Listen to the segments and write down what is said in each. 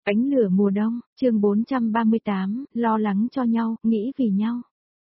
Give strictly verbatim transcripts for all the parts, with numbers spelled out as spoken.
Ánh lửa mùa đông, chương bốn trăm ba mươi tám, lo lắng cho nhau, nghĩ vì nhau.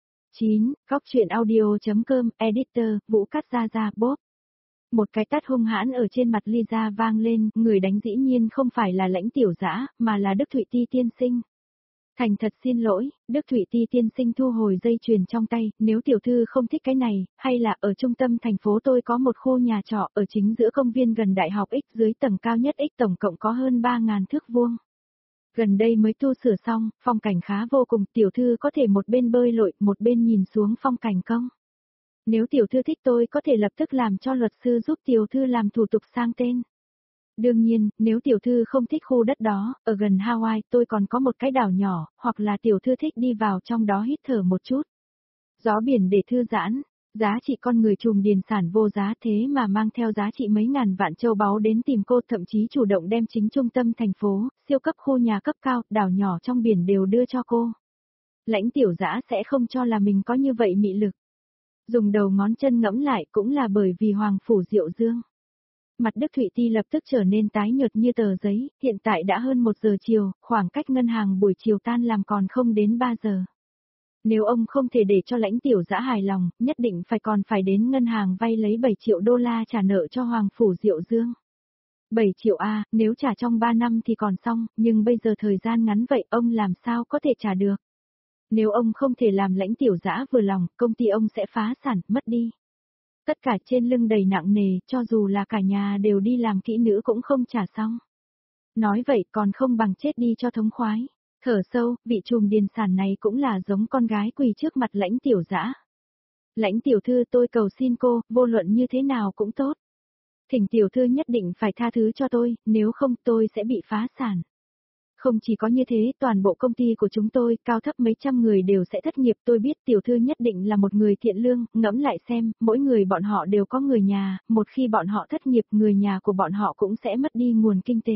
chín. Góc truyện audio.com, editor, Vũ Cát Gia Gia, bốp. Một cái tát hung hãn ở trên mặt Lisa vang lên, người đánh dĩ nhiên không phải là Lãnh Tiểu Dã, mà là Đức Thụy Ti tiên sinh. Thành thật xin lỗi, Đức Thụy Ti tiên sinh thu hồi dây chuyền trong tay, nếu tiểu thư không thích cái này, hay là ở trung tâm thành phố tôi có một khu nhà trọ ở chính giữa công viên gần Đại học X dưới tầng cao nhất X tổng cộng có hơn ba ngàn thước vuông. Gần đây mới tu sửa xong, phong cảnh khá vô cùng, tiểu thư có thể một bên bơi lội, một bên nhìn xuống phong cảnh công. Nếu tiểu thư thích tôi có thể lập tức làm cho luật sư giúp tiểu thư làm thủ tục sang tên. Đương nhiên, nếu tiểu thư không thích khu đất đó, ở gần Hawaii tôi còn có một cái đảo nhỏ, hoặc là tiểu thư thích đi vào trong đó hít thở một chút. Gió biển để thư giãn, giá trị con người trùm điền sản vô giá thế mà mang theo giá trị mấy ngàn vạn châu báu đến tìm cô, thậm chí chủ động đem chính trung tâm thành phố, siêu cấp khu nhà cấp cao, đảo nhỏ trong biển đều đưa cho cô. Lãnh Tiểu Dã sẽ không cho là mình có như vậy mị lực. Dùng đầu ngón chân ngẫm lại cũng là bởi vì Hoàng Phủ Diệu Dương. Mặt Đức Thụy Ti lập tức trở nên tái nhợt như tờ giấy, hiện tại đã hơn một giờ chiều, khoảng cách ngân hàng buổi chiều tan làm còn không đến ba giờ. Nếu ông không thể để cho Lãnh Tiểu Dã hài lòng, nhất định phải còn phải đến ngân hàng vay lấy bảy triệu đô la trả nợ cho Hoàng Phủ Diệu Dương. bảy triệu a, nếu trả trong ba năm thì còn xong, nhưng bây giờ thời gian ngắn vậy ông làm sao có thể trả được. Nếu ông không thể làm Lãnh Tiểu Dã vừa lòng, công ty ông sẽ phá sản, mất đi. Tất cả trên lưng đầy nặng nề, cho dù là cả nhà đều đi làm kỹ nữ cũng không trả xong. Nói vậy còn không bằng chết đi cho thống khoái. Thở sâu, vị trùm điền sản này cũng là giống con gái quỳ trước mặt Lãnh Tiểu Dã. Lãnh tiểu thư, tôi cầu xin cô, vô luận như thế nào cũng tốt. Thỉnh tiểu thư nhất định phải tha thứ cho tôi, nếu không tôi sẽ bị phá sản. Không chỉ có như thế, toàn bộ công ty của chúng tôi, cao thấp mấy trăm người đều sẽ thất nghiệp. Tôi biết tiểu thư nhất định là một người thiện lương, ngẫm lại xem, mỗi người bọn họ đều có người nhà, một khi bọn họ thất nghiệp, người nhà của bọn họ cũng sẽ mất đi nguồn kinh tế.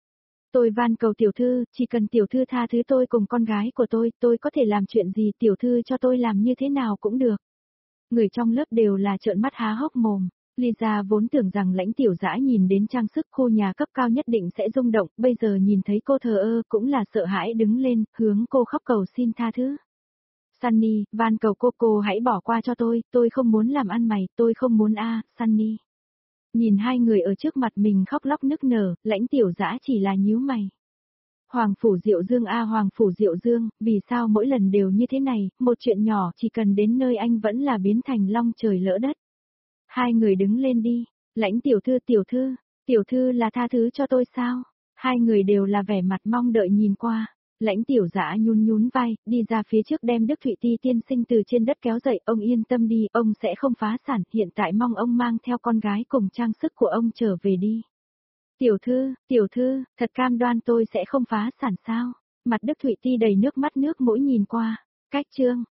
Tôi van cầu tiểu thư, chỉ cần tiểu thư tha thứ tôi cùng con gái của tôi, tôi có thể làm chuyện gì, tiểu thư cho tôi làm như thế nào cũng được. Người trong lớp đều là trợn mắt há hốc mồm. Lisa vốn tưởng rằng Lãnh Tiểu Dã nhìn đến trang sức khu nhà cấp cao nhất định sẽ rung động, bây giờ nhìn thấy cô thờ ơ cũng là sợ hãi đứng lên, hướng cô khóc cầu xin tha thứ. Sunny, van cầu cô cô hãy bỏ qua cho tôi, tôi không muốn làm ăn mày, tôi không muốn a, à, Sunny. Nhìn hai người ở trước mặt mình khóc lóc nức nở, Lãnh Tiểu Dã chỉ là nhíu mày. Hoàng Phủ Diệu Dương a à, Hoàng Phủ Diệu Dương, vì sao mỗi lần đều như thế này, một chuyện nhỏ chỉ cần đến nơi anh vẫn là biến thành long trời lỡ đất. Hai người đứng lên đi, Lãnh tiểu thư tiểu thư, tiểu thư là tha thứ cho tôi sao? Hai người đều là vẻ mặt mong đợi nhìn qua. Lãnh Tiểu Dã nhún nhún vai, đi ra phía trước đem Đức Thụy Ti tiên sinh từ trên đất kéo dậy, ông yên tâm đi, ông sẽ không phá sản, hiện tại mong ông mang theo con gái cùng trang sức của ông trở về đi. Tiểu thư, tiểu thư, thật cam đoan tôi sẽ không phá sản sao? Mặt Đức Thụy Ti đầy nước mắt nước mũi nhìn qua. Cách chương